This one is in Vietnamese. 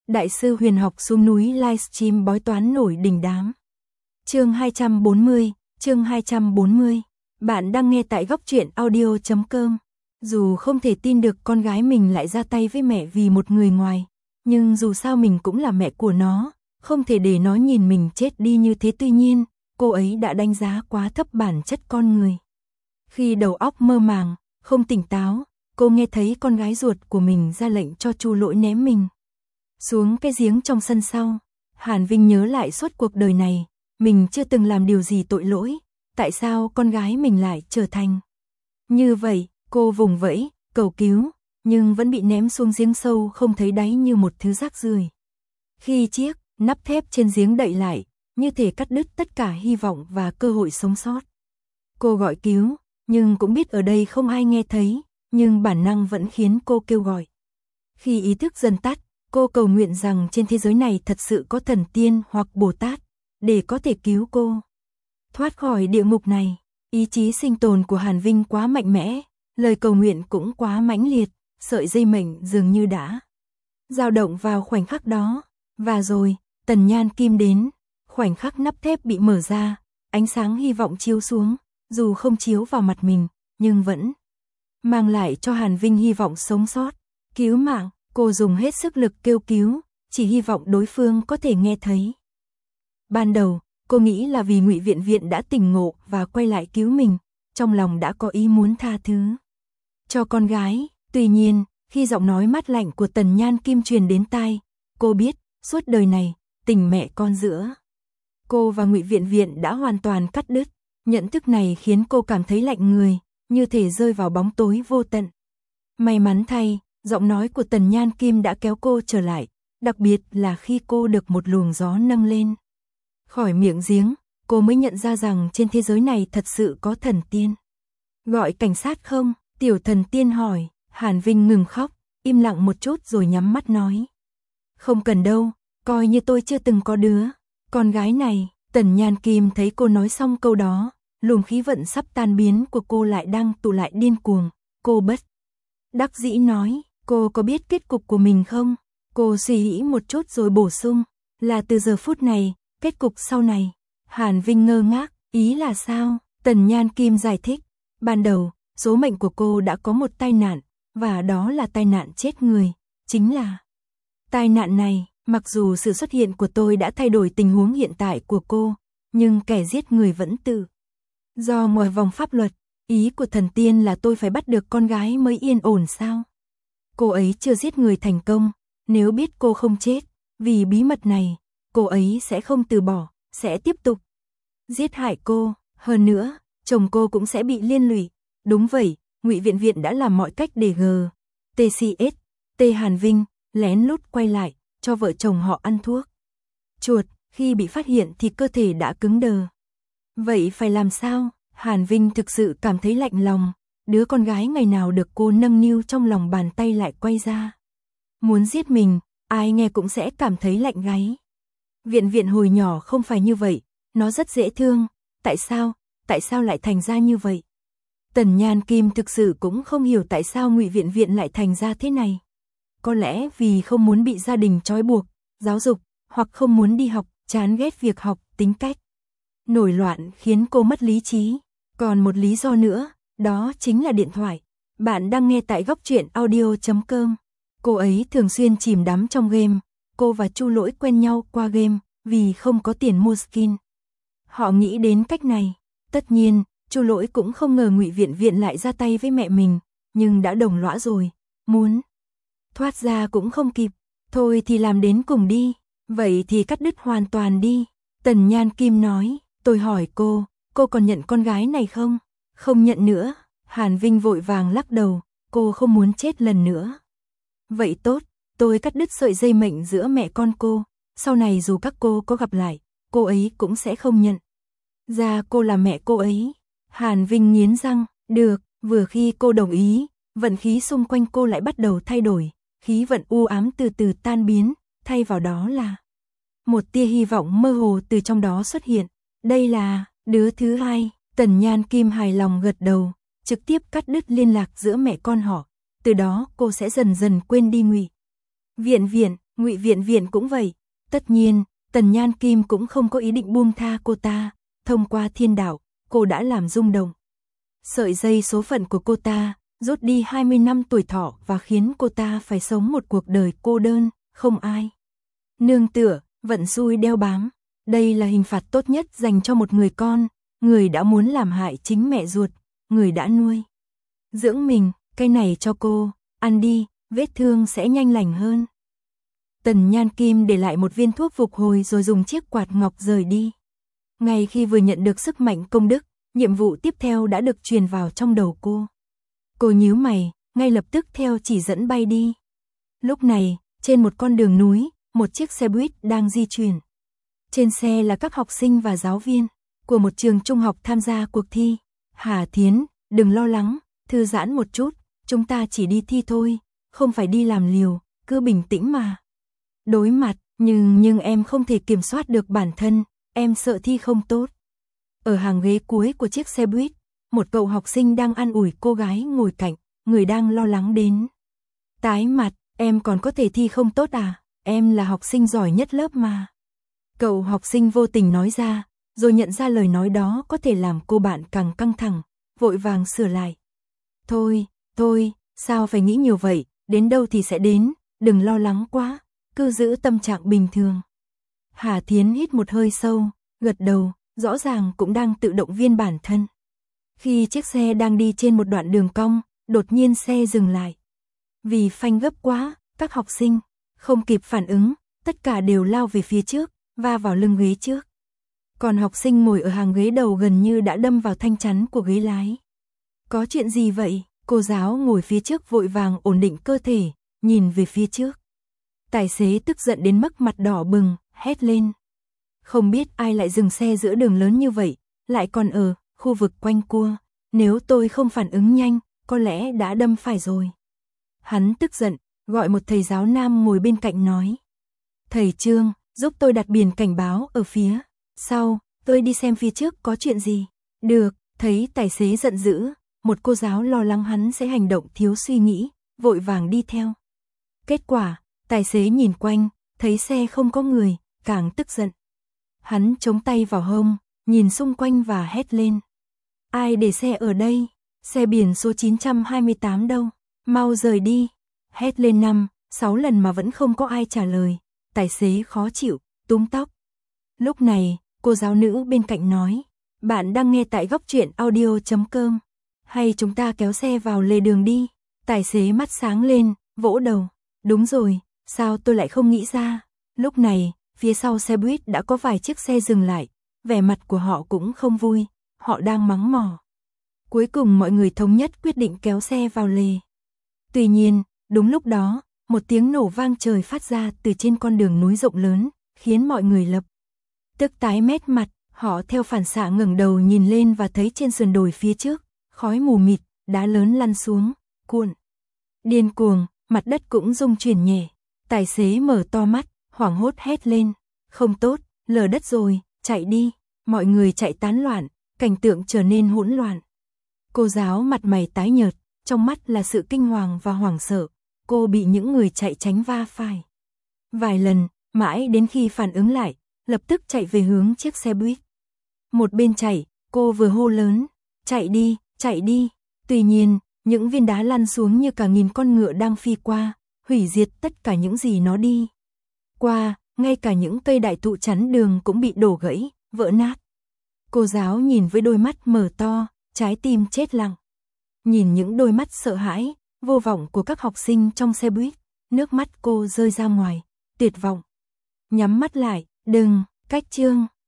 Đại sư huyền học xuống núi livestream bói toán nổi đình đám. Chương 240. Bạn đang nghe tại góc truyện audio.com. Dù không thể tin được con gái mình lại ra tay với mẹ vì một người ngoài, nhưng dù sao mình cũng là mẹ của nó, không thể để nó nhìn mình chết đi như thế. Tuy nhiên, cô ấy đã đánh giá quá thấp bản chất con người. Khi đầu óc mơ màng, không tỉnh táo, cô nghe thấy con gái ruột của mình ra lệnh cho Chu Lỗi ném mình xuống cái giếng trong sân sau. Hàn Vinh nhớ lại suốt cuộc đời này, mình chưa từng làm điều gì tội lỗi, tại sao con gái mình lại trở thành như vậy? Cô vùng vẫy, cầu cứu, nhưng vẫn bị ném xuống giếng sâu không thấy đáy như một thứ rác rưởi. Khi chiếc nắp thép trên giếng đậy lại, như thể cắt đứt tất cả hy vọng và cơ hội sống sót. Cô gọi cứu, nhưng cũng biết ở đây không ai nghe thấy, nhưng bản năng vẫn khiến cô kêu gọi. Khi ý thức dần tắt, cô cầu nguyện rằng trên thế giới này thật sự có thần tiên hoặc Bồ Tát, để có thể cứu cô thoát khỏi địa ngục này. Ý chí sinh tồn của Hàn Vinh quá mạnh mẽ, lời cầu nguyện cũng quá mãnh liệt, sợi dây mệnh dường như đã dao động vào khoảnh khắc đó. Và rồi, tần nhan kim đến, khoảnh khắc nắp thép bị mở ra, ánh sáng hy vọng chiếu xuống, dù không chiếu vào mặt mình, nhưng vẫn mang lại cho Hàn Vinh hy vọng sống sót. Cứu mạng, cô dùng hết sức lực kêu cứu, chỉ hy vọng đối phương có thể nghe thấy. Ban đầu, cô nghĩ là vì Ngụy Viện Viện đã tỉnh ngộ và quay lại cứu mình, trong lòng đã có ý muốn tha thứ cho con gái. Tuy nhiên, khi giọng nói mát lạnh của tần nhan kim truyền đến tai, cô biết, suốt đời này, tình mẹ con giữa cô và Ngụy Viện Viện đã hoàn toàn cắt đứt. Nhận thức này khiến cô cảm thấy lạnh người, như thể rơi vào bóng tối vô tận. May mắn thay, giọng nói của tần nhan kim đã kéo cô trở lại, đặc biệt là khi cô được một luồng gió nâng lên khỏi miệng giếng, cô mới nhận ra rằng trên thế giới này thật sự có thần tiên. Gọi cảnh sát không? Tiểu thần tiên hỏi. Hàn Vinh ngừng khóc, im lặng một chút rồi nhắm mắt nói. Không cần đâu, coi như tôi chưa từng có đứa con gái này. Tần nhan kim thấy cô nói xong câu đó, luồng khí vận sắp tan biến của cô lại đang tụ lại điên cuồng. Cô bất đắc dĩ nói, cô có biết kết cục của mình không? Cô suy nghĩ một chút rồi bổ sung, là từ giờ phút này, kết cục sau này. Hàn Vinh ngơ ngác, ý là sao? Tần nhan kim giải thích, ban đầu, số mệnh của cô đã có một tai nạn, và đó là tai nạn chết người. Chính là tai nạn này, mặc dù sự xuất hiện của tôi đã thay đổi tình huống hiện tại của cô, nhưng kẻ giết người vẫn tự do ngoài vòng pháp luật. Ý của thần tiên là tôi phải bắt được con gái mới yên ổn sao? Cô ấy chưa giết người thành công, nếu biết cô không chết, vì bí mật này, cô ấy sẽ không từ bỏ, sẽ tiếp tục giết hại cô. Hơn nữa, chồng cô cũng sẽ bị liên lụy. Đúng vậy, Ngụy Viện Viện đã làm mọi cách để TCS, Hàn Vinh lén lút quay lại, cho vợ chồng họ ăn thuốc chuột. Khi bị phát hiện thì cơ thể đã cứng đờ. Vậy phải làm sao? Hàn Vinh thực sự cảm thấy lạnh lòng. Đứa con gái ngày nào được cô nâng niu trong lòng bàn tay lại quay ra muốn giết mình, ai nghe cũng sẽ cảm thấy lạnh gáy. Viện Viện hồi nhỏ không phải như vậy, nó rất dễ thương. Tại sao lại thành ra như vậy? Tần nhan kim thực sự cũng không hiểu tại sao Ngụy Viện Viện lại thành ra thế này. Có lẽ vì không muốn bị gia đình trói buộc, giáo dục, hoặc không muốn đi học, chán ghét việc học, tính cách nổi loạn khiến cô mất lý trí. Còn một lý do nữa, đó chính là điện thoại. Bạn đang nghe tại góc truyện audio.com. Cô ấy thường xuyên chìm đắm trong game. Cô và Chu Lỗi quen nhau qua game, vì không có tiền mua skin. Họ nghĩ đến cách này. Tất nhiên, Chu Lỗi cũng không ngờ Ngụy Viện Viện lại ra tay với mẹ mình, nhưng đã đồng lõa rồi, muốn thoát ra cũng không kịp. Thôi thì làm đến cùng đi, vậy thì cắt đứt hoàn toàn đi. Tần nhan kim nói, tôi hỏi cô còn nhận con gái này không? Không nhận nữa. Hàn Vinh vội vàng lắc đầu, cô không muốn chết lần nữa. Vậy tốt, tôi cắt đứt sợi dây mệnh giữa mẹ con cô, sau này dù các cô có gặp lại, cô ấy cũng sẽ không nhận ra cô là mẹ cô ấy. Hàn Vinh nghiến răng, được. Vừa khi cô đồng ý, vận khí xung quanh cô lại bắt đầu thay đổi, khí vận u ám từ từ tan biến, thay vào đó là một tia hy vọng mơ hồ từ trong đó xuất hiện. Đây là đứa thứ hai. Tần nhan kim hài lòng gật đầu, trực tiếp cắt đứt liên lạc giữa mẹ con họ. Từ đó cô sẽ dần dần quên đi Ngụy Viện Viện. Ngụy Viện Viện cũng vậy. Tất nhiên, Tần Nhan Kim cũng không có ý định buông tha cô ta. Thông qua thiên đạo, cô đã làm rung động sợi dây số phận của cô ta, rút đi 20 năm tuổi thọ và khiến cô ta phải sống một cuộc đời cô đơn, không ai nương tựa, vận xui đeo bám. Đây là hình phạt tốt nhất dành cho một người con, người đã muốn làm hại chính mẹ ruột, người đã nuôi dưỡng mình. Cái này cho cô, ăn đi, vết thương sẽ nhanh lành hơn. Tần Nhan Kim để lại một viên thuốc phục hồi rồi dùng chiếc quạt ngọc rời đi. Ngay khi vừa nhận được sức mạnh công đức, nhiệm vụ tiếp theo đã được truyền vào trong đầu cô. Cô nhíu mày, ngay lập tức theo chỉ dẫn bay đi. Lúc này, trên một con đường núi, một chiếc xe buýt đang di chuyển. Trên xe là các học sinh và giáo viên của một trường trung học tham gia cuộc thi. Hà Thiến, đừng lo lắng, thư giãn một chút, chúng ta chỉ đi thi thôi, không phải đi làm liều, cứ bình tĩnh mà đối mặt. Nhưng em không thể kiểm soát được bản thân, em sợ thi không tốt. Ở hàng ghế cuối của chiếc xe buýt, một cậu học sinh đang an ủi cô gái ngồi cạnh, người đang lo lắng đến tái mặt. Em còn có thể thi không tốt à? Em là học sinh giỏi nhất lớp mà. Cậu học sinh vô tình nói ra, rồi nhận ra lời nói đó có thể làm cô bạn càng căng thẳng, vội vàng sửa lại. Thôi, sao phải nghĩ nhiều vậy, đến đâu thì sẽ đến, đừng lo lắng quá, cứ giữ tâm trạng bình thường. Hà Thiến hít một hơi sâu, gật đầu, rõ ràng cũng đang tự động viên bản thân. Khi chiếc xe đang đi trên một đoạn đường cong, đột nhiên xe dừng lại. Vì phanh gấp quá, các học sinh không kịp phản ứng, tất cả đều lao về phía trước, va vào lưng ghế trước. Còn học sinh ngồi ở hàng ghế đầu gần như đã đâm vào thanh chắn của ghế lái. Có chuyện gì vậy? Cô giáo ngồi phía trước vội vàng ổn định cơ thể, nhìn về phía trước. Tài xế tức giận đến mức mặt đỏ bừng, hét lên. Không biết ai lại dừng xe giữa đường lớn như vậy, lại còn ở khu vực quanh cua. Nếu tôi không phản ứng nhanh, có lẽ đã đâm phải rồi. Hắn tức giận, gọi một thầy giáo nam ngồi bên cạnh nói. Thầy Trương, giúp tôi đặt biển cảnh báo ở phía sau, tôi đi xem phía trước có chuyện gì. Được, thấy tài xế giận dữ, một cô giáo lo lắng hắn sẽ hành động thiếu suy nghĩ, vội vàng đi theo. Kết quả, tài xế nhìn quanh, thấy xe không có người, càng tức giận. Hắn chống tay vào hông, nhìn xung quanh và hét lên. Ai để xe ở đây? Xe biển số 928 đâu? Mau rời đi. Hét lên 5-6 lần mà vẫn không có ai trả lời. Tài xế khó chịu, túm tóc. Lúc này, cô giáo nữ bên cạnh nói. Bạn đang nghe tại Góc Truyện Audio.com. Hay chúng ta kéo xe vào lề đường đi. Tài xế mắt sáng lên, vỗ đầu. Đúng rồi, sao tôi lại không nghĩ ra. Lúc này, phía sau xe buýt đã có vài chiếc xe dừng lại. Vẻ mặt của họ cũng không vui. Họ đang mắng mỏ. Cuối cùng mọi người thống nhất quyết định kéo xe vào lề. Tuy nhiên, đúng lúc đó, một tiếng nổ vang trời phát ra từ trên con đường núi rộng lớn, khiến mọi người lập tức tái mét mặt. Họ theo phản xạ ngẩng đầu nhìn lên và thấy trên sườn đồi phía trước, khói mù mịt, đá lớn lăn xuống, cuộn điên cuồng, mặt đất cũng rung chuyển nhẹ. Tài xế mở to mắt, hoảng hốt hét lên. Không tốt, lở đất rồi, chạy đi. Mọi người chạy tán loạn, cảnh tượng trở nên hỗn loạn. Cô giáo mặt mày tái nhợt, trong mắt là sự kinh hoàng và hoảng sợ. Cô bị những người chạy tránh va phải vài lần, mãi đến khi phản ứng lại, lập tức chạy về hướng chiếc xe buýt. Một bên chạy, cô vừa hô lớn, chạy đi, chạy đi. Tuy nhiên, những viên đá lăn xuống như cả nghìn con ngựa đang phi qua, hủy diệt tất cả những gì nó đi qua, ngay cả những cây đại thụ chắn đường cũng bị đổ gãy, vỡ nát. Cô giáo nhìn với đôi mắt mở to, trái tim chết lặng. Nhìn những đôi mắt sợ hãi, vô vọng của các học sinh trong xe buýt, nước mắt cô rơi ra ngoài, tuyệt vọng. Nhắm mắt lại, đừng, cách Trương.